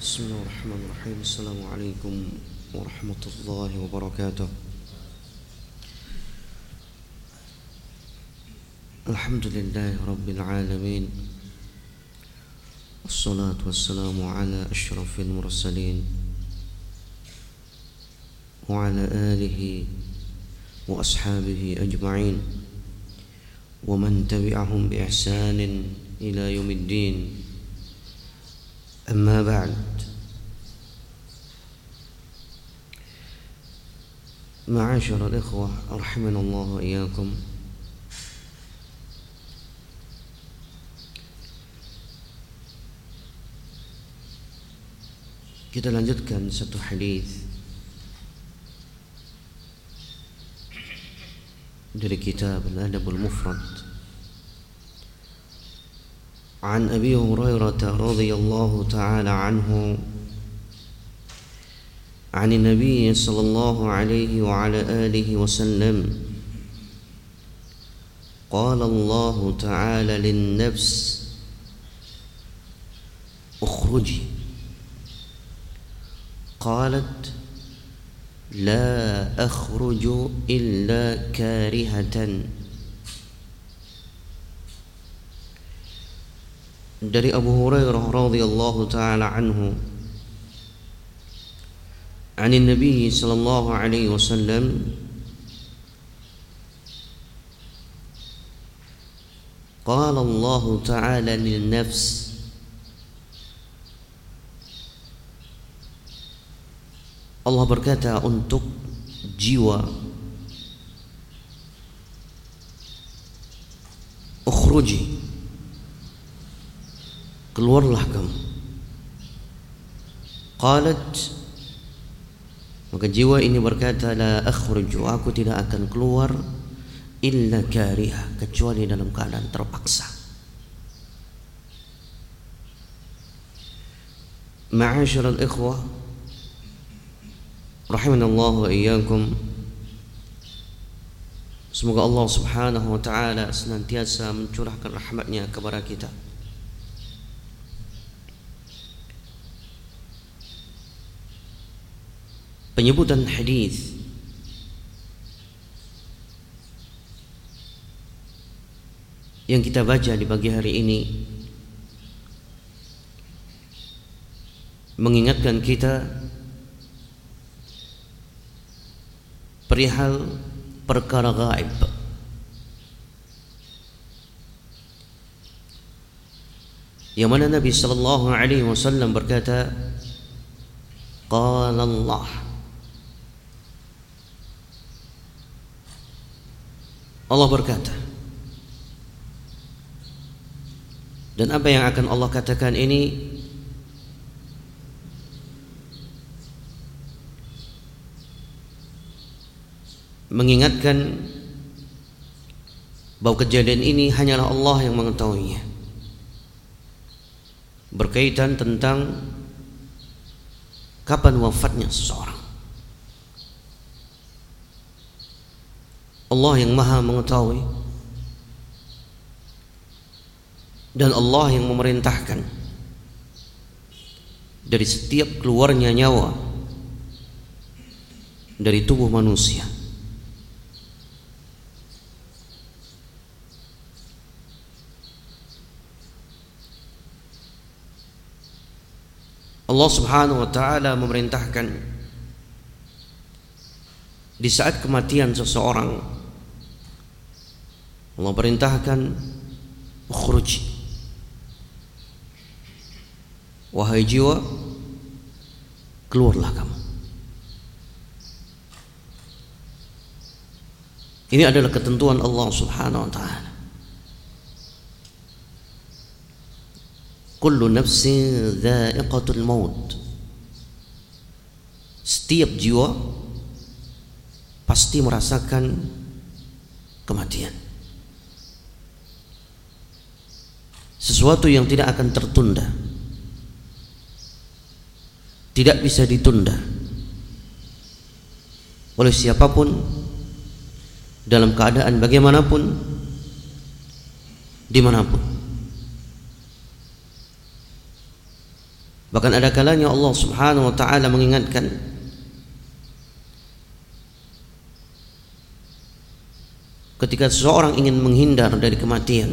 Bismillahirrahmanirrahim. Assalamualaikum warahmatullahi wabarakatuh. Alhamdulillahi rabbil alamin. Wassalatu wassalamu ala asyrafil mursalin wa ala alihi wa ashabihi ajma'in wa man tabi'ahum bi ihsanin ila yaumiddin. Amma ba'd. Ma'asyiral ikhwah rahimanallahu wa iyyakum. Kita lanjutkan satu hadis dari kitab Al-Adabul Mufrad. عن أبي هريرة رضي الله تعالى عنه عن النبي صلى الله عليه وعلى آله وسلم قال الله تعالى للنفس اخرجي قالت لا أخرج إلا كارهة. Dari Abu Hurairah radhiyallahu taala anhu anin Nabi sallallahu alaihi wasallam qala Allah taala lin nafs Allah berkata untuk jiwa, ukhruji, keluarlah kamu. Qalat, maka jiwa ini berkata, la akhruju, aku tidak akan keluar illa karihah, kecuali dalam keadaan terpaksa. Ma'asyiral ikhwah rahimanallahu wa iyyakum. Semoga Allah subhanahu wa ta'ala senantiasa mencurahkan rahmatnya kepada kita. Penyebutan hadis yang kita baca di pagi hari ini mengingatkan kita perihal perkara gaib, yang mana Nabi sallallahu alaihi wasallam berkata, qala Allah, Allah berkata. Dan apa yang akan Allah katakan ini mengingatkan bahwa kejadian ini hanyalah Allah yang mengetahuinya, berkaitan tentang kapan wafatnya seseorang. Allah yang maha mengetahui, dan Allah yang memerintahkan dari setiap keluarnya nyawa dari tubuh manusia. Allah subhanahu wa ta'ala memerintahkan di saat kematian seseorang, Allah perintahkan, ukhruj, wahai jiwa, keluarlah kamu. Ini adalah ketentuan Allah subhanahu wa ta'ala. Kullu nafsin dha'iqatul maut. Setiap jiwa pasti merasakan kematian. Sesuatu yang tidak akan tertunda, tidak bisa ditunda oleh siapapun, dalam keadaan bagaimanapun, dimanapun. Bahkan ada kalanya Allah Subhanahu wa taala mengingatkan ketika seseorang ingin menghindar dari kematian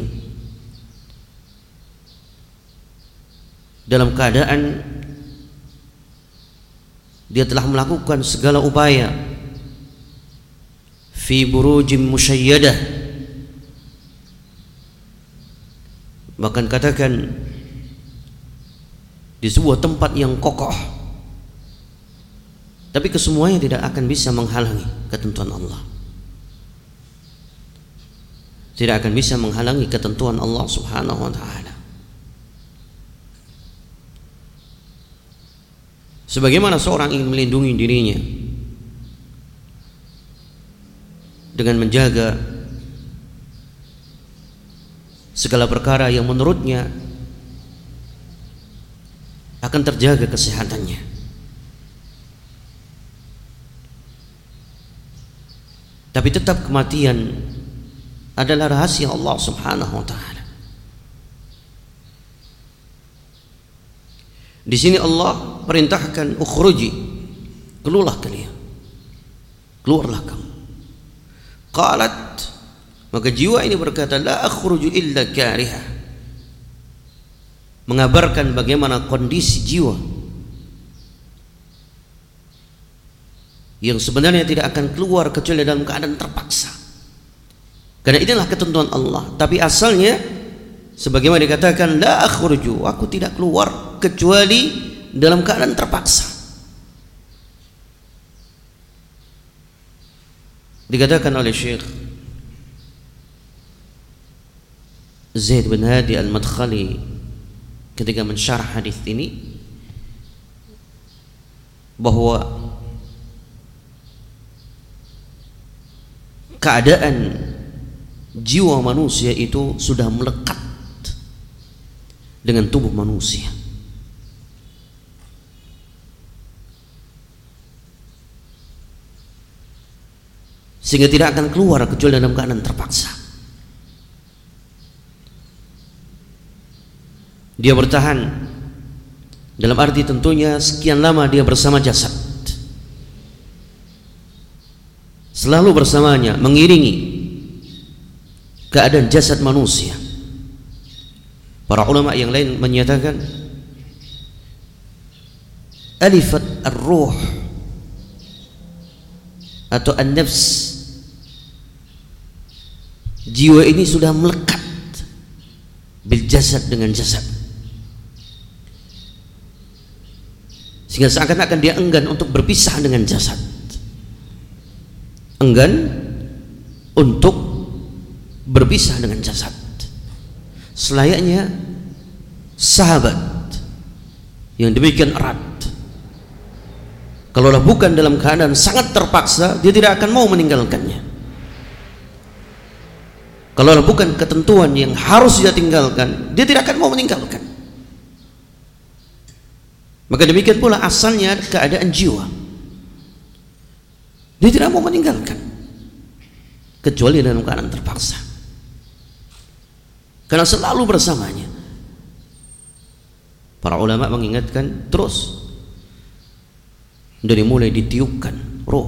dalam keadaan dia telah melakukan segala upaya fi burujim musyayyadah, bahkan katakan di sebuah tempat yang kokoh, tapi kesemuanya tidak akan bisa menghalangi ketentuan Allah, tidak akan bisa menghalangi ketentuan Allah Subhanahu wa ta'ala. Sebagaimana seorang ingin melindungi dirinya dengan menjaga segala perkara yang menurutnya akan terjaga kesehatannya, tapi tetap kematian adalah rahasia Allah Subhanahu wa ta'ala. Di sini Allah perintahkan ukhruji, keluarlah kalian, keluarlah kamu. Qalat, maka jiwa ini berkata, la akhruju illa kariha, mengabarkan bagaimana kondisi jiwa yang sebenarnya tidak akan keluar kecuali dalam keadaan terpaksa, karena inilah ketentuan Allah. Tapi asalnya sebagaimana dikatakan, la akhruju, aku tidak keluar kecuali dalam keadaan terpaksa. Dikatakan oleh Syekh Zaid bin Hadi Al-Madkhali ketika mensyarah hadis ini bahwa keadaan jiwa manusia itu sudah melekat dengan tubuh manusia, sehingga tidak akan keluar kecuali dalam keadaan terpaksa. Dia bertahan dalam arti tentunya sekian lama dia bersama jasad, selalu bersamanya, mengiringi keadaan jasad manusia. Para ulama yang lain menyatakan alifat ar-ruh atau an-nafs, jiwa ini sudah melekat bil jasad, dengan jasad, sehingga seakan-akan dia enggan untuk berpisah dengan jasad, enggan untuk berpisah dengan jasad, selayaknya sahabat yang demikian erat. Kalaulah bukan dalam keadaan sangat terpaksa, dia tidak akan mau meninggalkannya. Kalaulah bukan ketentuan yang harus dia tinggalkan, dia tidak akan mau meninggalkan. Maka demikian pula asalnya keadaan jiwa, dia tidak mau meninggalkan kecuali dalam keadaan terpaksa, karena selalu bersamanya. Para ulama mengingatkan terus dari mulai ditiupkan roh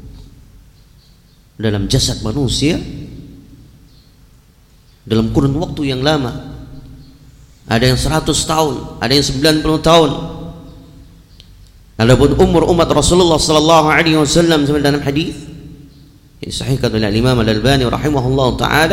dalam jasad manusia dalam kurun waktu yang lama, ada yang 100 tahun, ada yang 90 tahun. Adapun umur umat Rasulullah sallallahu alaihi wasallam dalam hadis yang disahihkan oleh Imam Al-Albani rahimahullah taala,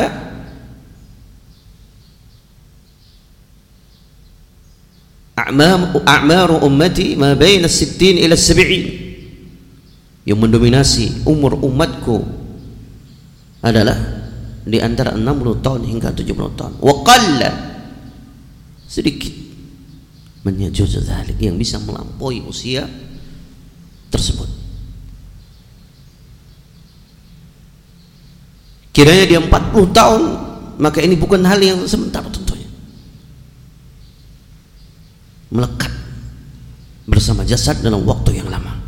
a'maru ummati ma baina 60 ila 70, yang mendominasi umur umatku adalah di antara 60 tahun hingga 70 tahun. Wa qalla, sedikit man yajuzu dzalik, yang bisa melampaui usia tersebut. Kiranya dia 40 tahun, maka ini bukan hal yang sebentar tentunya, melekat bersama jasad dalam waktu yang lama.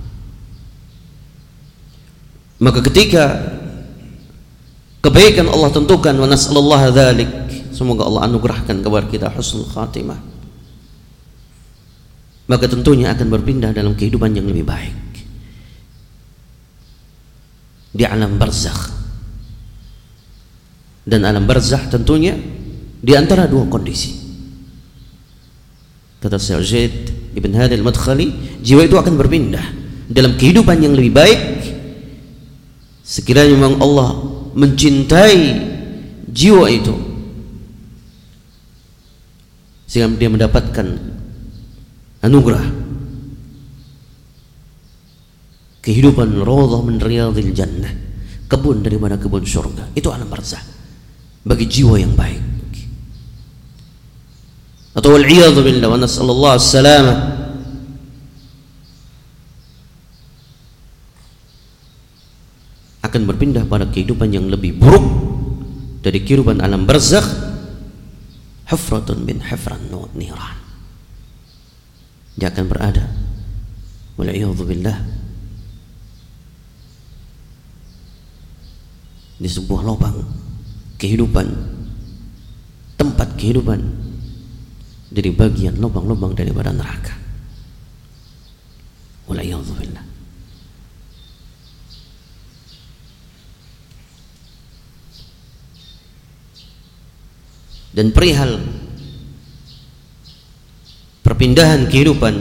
Maka ketika kebaikan Allah tentukan, wa nas'alullah dzalik, semoga Allah anugerahkan kepada kita husnul khatimah, maka tentunya akan berpindah dalam kehidupan yang lebih baik di alam barzakh. Dan alam barzakh tentunya di antara dua kondisi. Kata Syekh Zaid Ibn Hadi Al-Madkhali, jiwa itu akan berpindah dalam kehidupan yang lebih baik sekiranya memang Allah mencintai jiwa itu sehingga dia mendapatkan anugerah kehidupan raudhah min riyadhil jannah, kebun daripada kebun surga. Itu alam barzakh bagi jiwa yang baik. Atau wal-'iyadhu billah wa nas'alullah as-salamah, akan berpindah pada kehidupan yang lebih buruk dari kehidupan alam barzakh, hufratun min hufran niran. Dia akan berada wal-'iyadhu billah di sebuah lubang kehidupan, tempat kehidupan dari bagian lubang-lubang daripada neraka. Wal-'iyadhu billah. Dan perihal perpindahan kehidupan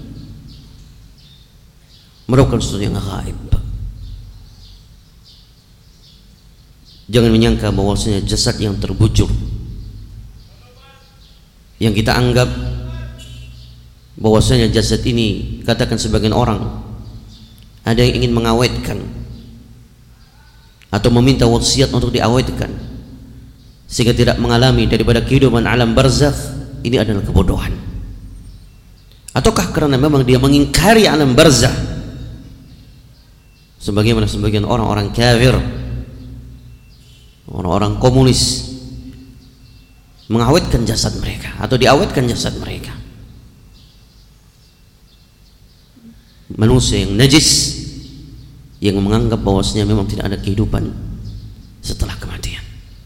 merupakan sesuatu yang gaib. Jangan menyangka bahwasanya jasad yang terbujur, yang kita anggap bahwasanya jasad ini, katakan sebagian orang ada yang ingin mengawetkan atau meminta wasiat untuk diawetkan sehingga tidak mengalami daripada kehidupan alam barzakh, ini adalah kebodohan. Ataukah karena memang dia mengingkari alam barzakh sebagaimana sebagian orang-orang kafir, orang-orang komunis mengawetkan jasad mereka atau diawetkan jasad mereka. Manusia yang najis yang menganggap bahwasanya memang tidak ada kehidupan setelah kematian.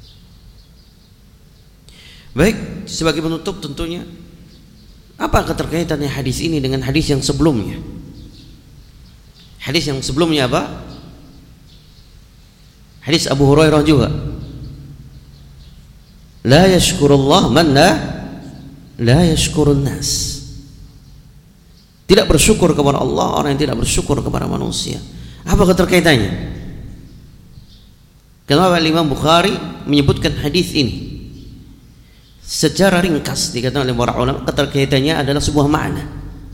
Baik, sebagai penutup tentunya, apa keterkaitannya hadis ini dengan hadis yang sebelumnya? Hadis yang sebelumnya apa? Hadis Abu Hurairah juga. La yashkurullah man la yashkurun nas. Tidak bersyukur kepada Allah orang yang tidak bersyukur kepada manusia. Apa keterkaitannya? Kenapa Imam Bukhari menyebutkan hadis ini? Secara ringkas dikatakan oleh para ulama, keterkaitannya adalah sebuah makna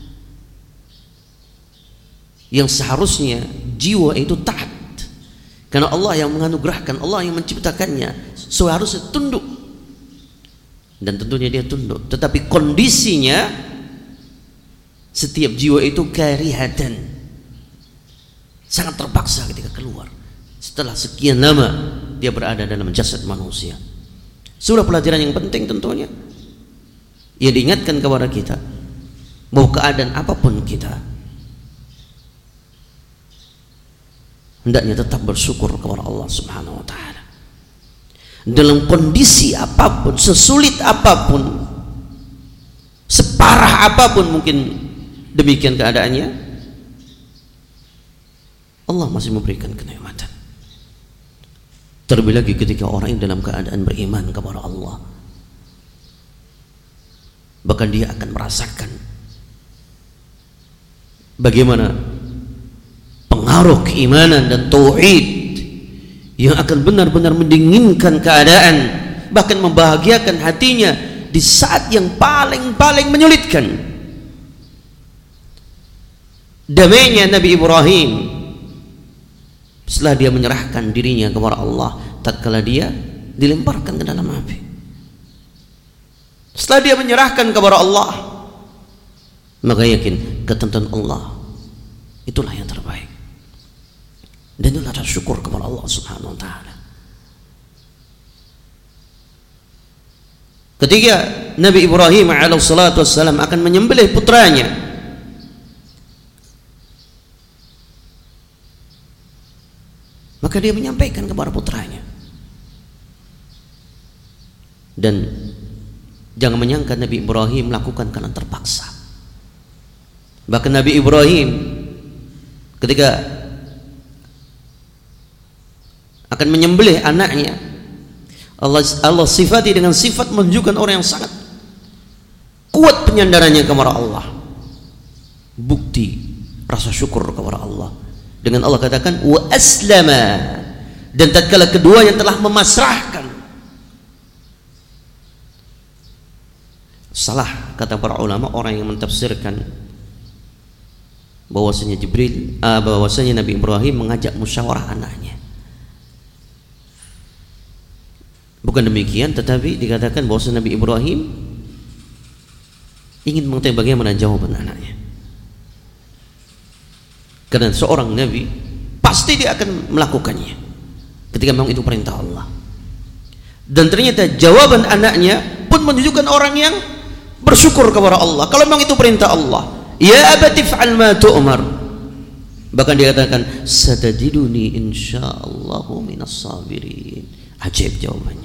yang seharusnya jiwa itu taat karena Allah yang menganugerahkan, Allah yang menciptakannya, seharusnya tunduk, dan tentunya dia tunduk. Tetapi kondisinya setiap jiwa itu karihatan, sangat terpaksa ketika keluar setelah sekian lama dia berada dalam jasad manusia. Sudah pelajaran yang penting tentunya. Ia diingatkan kepada kita bahwa keadaan apapun kita hendaknya tetap bersyukur kepada Allah Subhanahu wa taala. Dalam kondisi apapun, sesulit apapun, separah apapun mungkin demikian keadaannya, Allah masih memberikan kenikmatan. Terlebih lagi ketika orang yang dalam keadaan beriman kepada Allah, bahkan dia akan merasakan bagaimana pengaruh keimanan dan tauhid yang akan benar-benar mendinginkan keadaan, bahkan membahagiakan hatinya di saat yang paling-paling menyulitkan. Damainya Nabi Ibrahim setelah dia menyerahkan dirinya kepada Allah tatkala dia dilemparkan ke dalam api. Setelah dia menyerahkan kepada Allah, maka yakin ketentuan Allah itulah yang terbaik, dan itulah rasa syukur kepada Allah Subhanahu wa taala. Ketika Nabi Ibrahim alaihi salatu wassalam akan menyembelih putranya, maka dia menyampaikan kepada putranya. Dan jangan menyangka Nabi Ibrahim melakukan karena terpaksa. Bahkan Nabi Ibrahim ketika akan menyembelih anaknya, Allah sifati dengan sifat menunjukkan orang yang sangat kuat penyandarannya kepada Allah. Bukti rasa syukur kepada Allah. Dengan Allah katakan wa aslama, dan tatkala kedua yang telah memasrahkan. Salah kata para ulama orang yang mentafsirkan bahwasanya Nabi Ibrahim mengajak musyawarah anaknya. Bukan demikian, tetapi dikatakan bahwasanya Nabi Ibrahim ingin mengetahui bagaimana jawaban anaknya. Karena seorang nabi pasti dia akan melakukannya ketika memang itu perintah Allah. Dan ternyata jawaban anaknya pun menunjukkan orang yang bersyukur kepada Allah. Kalau memang itu perintah Allah, ya abati fa'al ma tu'mar. Bahkan dia katakan satajiduni insyaallahu minas sabirin. Ajaib jawabannya.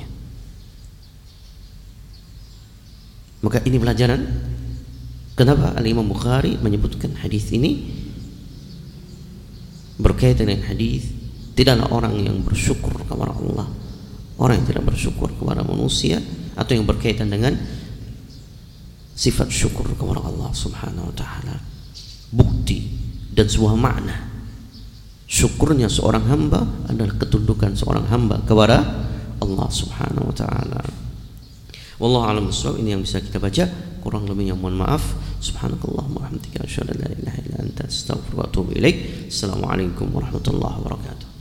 Maka ini pelajaran kenapa Al-Imam Bukhari menyebutkan hadis ini berkaitan dengan hadis tidaklah orang yang bersyukur kepada Allah, orang yang tidak bersyukur kepada manusia, atau yang berkaitan dengan sifat syukur kepada Allah Subhanahu wa taala. Bukti dan sebuah makna syukurnya seorang hamba adalah ketundukan seorang hamba kepada Allah Subhanahu wa taala. Wallahu a'lam bishawab. Ini yang bisa kita baca, kurang lebihnya mohon maaf. Subhanakallahumma wa bihamdika asyhadu an la ilaha illa anta astaghfiruka wa atubu ilaik. Assalamualaikum warahmatullahi wabarakatuh.